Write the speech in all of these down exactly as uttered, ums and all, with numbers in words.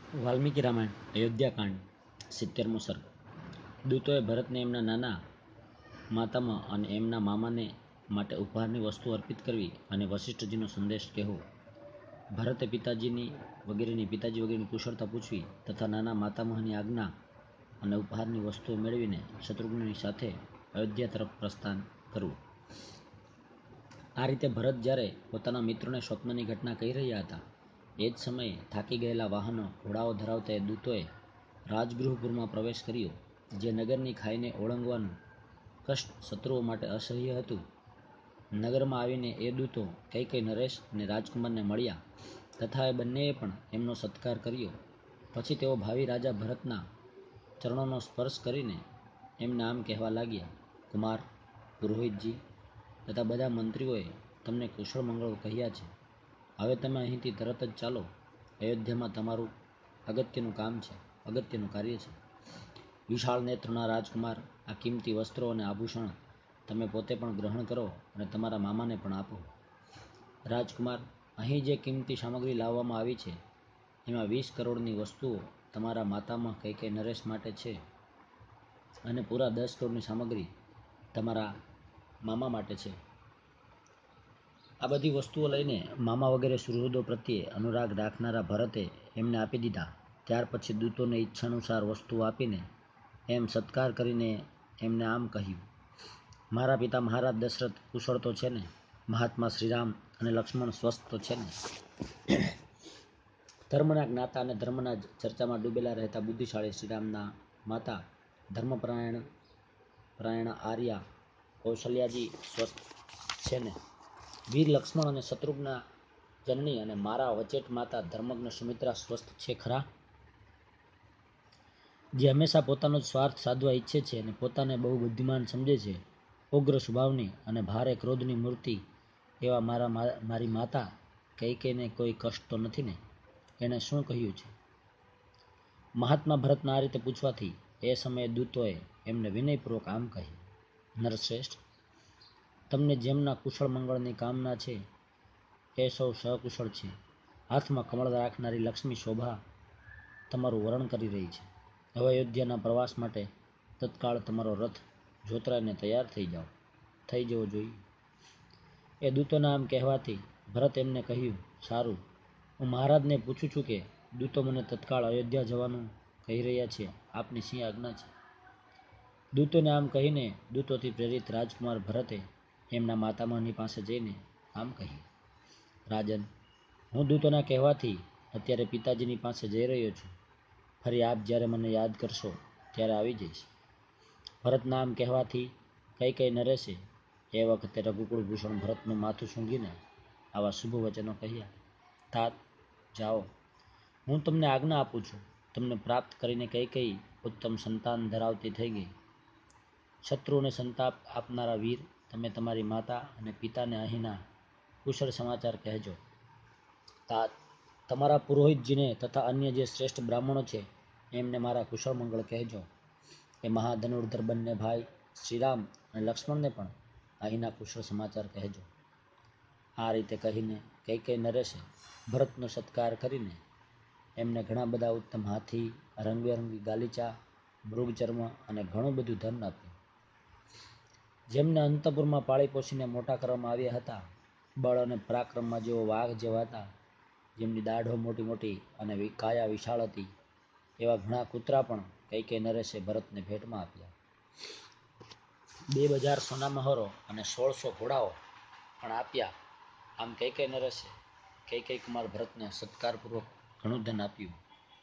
વાલ્મીકી રામાયણ અયોધ્યાકાંડ સિત્તેરમો સર્ગ. દૂતોએ ભરતને એમના નાના માતામાં અને એમના મામાને માટે ઉપહારની વસ્તુ અર્પિત કરવી અને વશિષ્ઠજીનો સંદેશ કહેવો. ભરતે પિતાજીની વગેરેની પિતાજી વગેરેની કુશળતા પૂછવી તથા નાના માતામહની આજ્ઞા અને ઉપહારની વસ્તુઓ મેળવીને શત્રુઘ્નની સાથે અયોધ્યા તરફ પ્રસ્થાન કરવું. આ રીતે ભરત જ્યારે પોતાના મિત્રોને સ્વપ્નની ઘટના કહી રહ્યા હતા એ જ સમયે થાકી ગયેલા વાહનો ઘોડાઓ ધરાવતા એ દૂતોએ રાજગૃહપુરમાં પ્રવેશ કર્યો, જે નગરની ખાઈને ઓળંગવાનું કષ્ટ શત્રુઓ માટે અસહ્ય હતું. નગરમાં આવીને એ દૂતો કૈકેયી નરેશ અને રાજકુમારને મળ્યા તથા એ બંનેએ પણ એમનો સત્કાર કર્યો. પછી તેઓ ભાવિ રાજા ભરતના ચરણોનો સ્પર્શ કરીને એમને આમ કહેવા લાગ્યા: કુમાર, પુરોહિતજી તથા બધા મંત્રીઓએ તમને કુશળ મંગળ કહ્યા છે. હવે તમે અહીંથી તરત જ ચાલો. અયોધ્યામાં તમારું અગત્યનું કામ છે, અગત્યનું કાર્ય છે. વિશાળ નેત્રના રાજકુમાર, આ કિંમતી વસ્ત્રો અને આભૂષણ તમે પોતે પણ ગ્રહણ કરો અને તમારા મામાને પણ આપો. રાજકુમાર, અહીં જે કિંમતી સામગ્રી લાવવામાં આવી છે એમાં વીસ કરોડની વસ્તુઓ તમારા માતામાં કૈકેયી નરેશ માટે છે અને પૂરા દસ કરોડની સામગ્રી તમારા મામા માટે છે. આ બધી વસ્તુઓ લઈને મામા વગેરે સુહૃદો પ્રત્યે અનુરાગ રાખનારા ભરતે એમને આપી દીધા. ત્યાર પછી દૂતોને ઈચ્છાનુસાર વસ્તુઓ આપીને એમ સત્કાર કરીને એમને આમ કહ્યું: મારા પિતા મહારાજ દશરથ કુશળ તો છે ને? મહાત્મા શ્રીરામ અને લક્ષ્મણ સ્વસ્થ તો છે ને? ધર્મના જ્ઞાતા અને ધર્મના ચર્ચામાં ડૂબેલા રહેતા બુદ્ધિશાળી શ્રીરામના માતા ધર્મપરાયણ પરાયણ આર્યા કૌશલ્યાજી સ્વસ્થ છે ને? વીર લક્ષ્મણ અને શત્રુઘ્ના જનની અને મારા વચેટ માતા ધર્મજ્ઞ સુમિત્રા સ્વસ્થ છે ખરા? જે હંમેશા પોતાનો જ સ્વાર્થ સાધવા ઈચ્છે છે અને પોતાને બહુ બુદ્ધિમાન સમજે છે, ઉગ્ર સ્વભાવની અને ભારે ક્રોધની મૂર્તિ એવા મારા મારી માતા કૈકેયીને કોઈ કષ્ટ તો નથી ને? એણે શું કહ્યું છે? મહાત્મા ભરતના આ રીતે પૂછવાથી એ સમયે દૂતોએ એમને વિનયપૂર્વક આમ કહ્યું: નરશ્રેષ્ઠ, તમને જેમના કુશળ મંગળની કામના છે એ સૌ સકુશળ છે. હાથમાં કમળ રાખનારી લક્ષ્મી શોભા તમારું વરણ કરી રહી છે. હવે અયોધ્યાના પ્રવાસ માટે તત્કાળ તમારો રથ જોતરાઈને તૈયાર થઈ જાઓ થઈ જવો જોઈએ. એ દૂતોના આમ કહેવાથી ભરત એમને કહ્યું: સારું, હું મહારાજને પૂછું છું કે દૂતો મને તત્કાળ અયોધ્યા જવાનું કહી રહ્યા છે, આપની શી આજ્ઞા છે? દૂતોને આમ કહીને દૂતોથી પ્રેરિત રાજકુમાર ભરતે એમના માતામહની પાસે જઈને આમ કહ્યું: રાજન, હું દૂતોના કહેવાથી અત્યારે પિતાજીની પાસે જઈ રહ્યો છું. ફરી આપ જ્યારે મને યાદ કરશો ત્યારે આવી જઈશ. ભરતના આમ કહેવાથી કૈકેયી નરેશે એ વખતે રઘુકુળ ભૂષણ ભરતનું માથું સૂંઘીને આવા શુભ વચનો કહ્યા: તાત, જાઓ. હું તમને આજ્ઞા આપું છું. તમને પ્રાપ્ત કરીને કૈકેયી ઉત્તમ સંતાન ધરાવતી થઈ ગઈ. શત્રુઓને સંતાપ આપનારા વીર, તમે તમારી માતા અને પિતાને અહીંના કુશળ સમાચાર કહેજો. તાત, તમારા પુરોહિતજીને તથા અન્ય જે શ્રેષ્ઠ બ્રાહ્મણો છે એમને મારા કુશળ મંગળ કહેજો. એ મહાધનુર્ધર બંને ભાઈ શ્રીરામ અને લક્ષ્મણને પણ અહીંના કુશળ સમાચાર કહેજો. આ રીતે કહીને કૈકેયી નરેશે ભરતનો સત્કાર કરીને એમને ઘણા બધા ઉત્તમ હાથી, રંગબેરંગી ગાલીચા, મૃગચર્મ અને ઘણું બધું ધન આપ્યું. જેમને અંતઃપુરમાં પાળી પોષીને મોટા કરવામાં આવ્યા હતા, બળ અને પરાક્રમમાં જેઓ વાઘ જેવા હતા, જેમની દાઢો મોટી મોટી અને કાયા વિશાળ હતી, એવા ઘણા કૂતરા પણ કૈકેયી નરેશે ભરતને ભેટમાં આપ્યા. બે બજાર સોના મહોરો અને સોળસો ઘોડાઓ પણ આપ્યા. આમ કૈકેયી નરેશે કૈકેયી કુમાર ભરતને સત્કારપૂર્વક ઘણું ધન આપ્યું.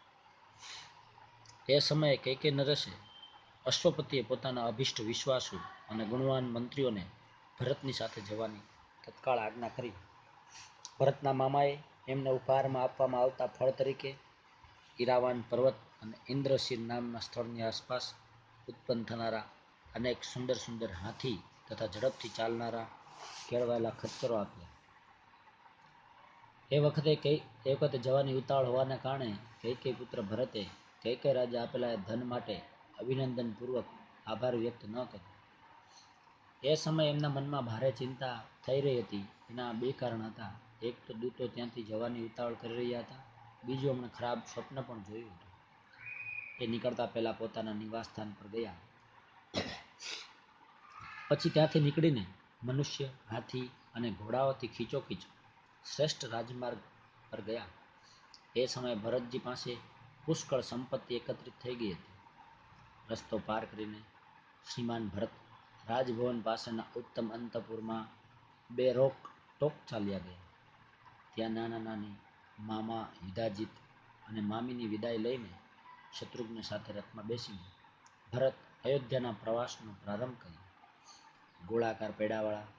એ સમયે કૈકેયી નરેશે અશ્વપતિએ પોતાના અભિષ્ટ વિશ્વાસુ અને ગુણવાન મંત્રીઓને ભરતની સાથે જવાની તત્કાળ આજ્ઞા કરી. ભરતના મામાએ એમને ઉપહારમાં આપવામાં આવતા ફળ તરીકે ઈરાવાન પર્વત અને ઇન્દ્રશીર નામના સ્થળની આસપાસ ઉત્પન્ન થનારા અનેક સુંદર સુંદર હાથી તથા ઝડપથી ચાલનારા કેળવાયેલા ખચ્ચરો આપ્યા. એ વખતે કઈ એ વખતે જવાની ઉતાવળ હોવાને કારણે કૈકેયી પુત્ર ભરતે કૈકેયી રાજા આપેલા એ ધન માટે અભિનંદનપૂર્વક આભાર વ્યક્ત ન કર્યો. એ સમયે એમના મનમાં ભારે ચિંતા થઈ રહી હતી. એના બે કારણ હતા. એક તો દૂતો ત્યાંથી જવાની ઉતાવળ કરી રહ્યા હતા બીજું એમણે ખરાબ સ્વપ્ન પણ જોયું હતું. એ નીકળતા પહેલા પોતાના નિવાસ સ્થાન પર ગયા. પછી ત્યાંથી નીકળીને મનુષ્ય, હાથી અને ઘોડાઓથી ખીચોખીચ શ્રેષ્ઠ રાજમાર્ગ પર ગયા. એ સમયે ભરતજી પાસે પુષ્કળ સંપત્તિ એકત્રિત થઈ ગઈ હતી. રસ્તો પાર કરીને શ્રીમાન ભરત રાજભવન પાસેના ઉત્તમ અંતપુરમાં બે રોક ટોક ચાલ્યા ગયા. ત્યાં નાના નાની મામા યુધાજીત અને મામીની વિદાય લઈને શત્રુઘ્ન સાથે રથમાં બેસીને ભરત અયોધ્યાના પ્રવાસનો પ્રારંભ કર્યો. ગોળાકાર પેડાવાળા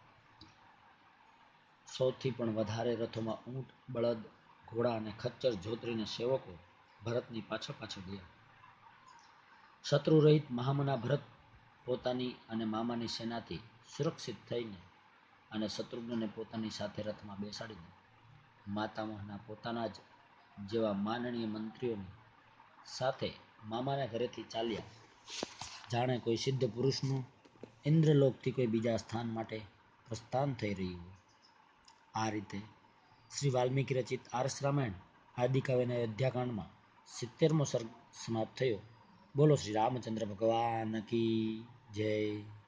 સૌથી પણ વધારે રથોમાં ઊંટ, બળદ, ઘોડા અને ખચ્ચર જોતરીને સેવકો ભરતની પાછળ પાછળ ગયા. શત્રુ રહિત મહામના ભરત પોતાની અને મામાની સેનાથી સુરક્ષિત થઈને અને શત્રુઘ્નને પોતાની સાથે રથમાં બેસાડીને માતામહના પોતાના જ જેવા માનનીય મંત્રીઓની સાથે મામાના ઘરેથી ચાલ્યા, જાણે કોઈ સિદ્ધ પુરુષનું ઇન્દ્રલોકથી કોઈ બીજા સ્થાન માટે પ્રસ્થાન થઈ રહ્યું હોય. આ રીતે શ્રી વાલ્મીકી રચિત આર્ષ રામાયણ આદિકાવ્યના અયોધ્યાકાંડમાં સિત્તેરમો સર્ગ સમાપ્ત થયો. બોલો શ્રી રામચંદ્ર ભગવાન કી જય.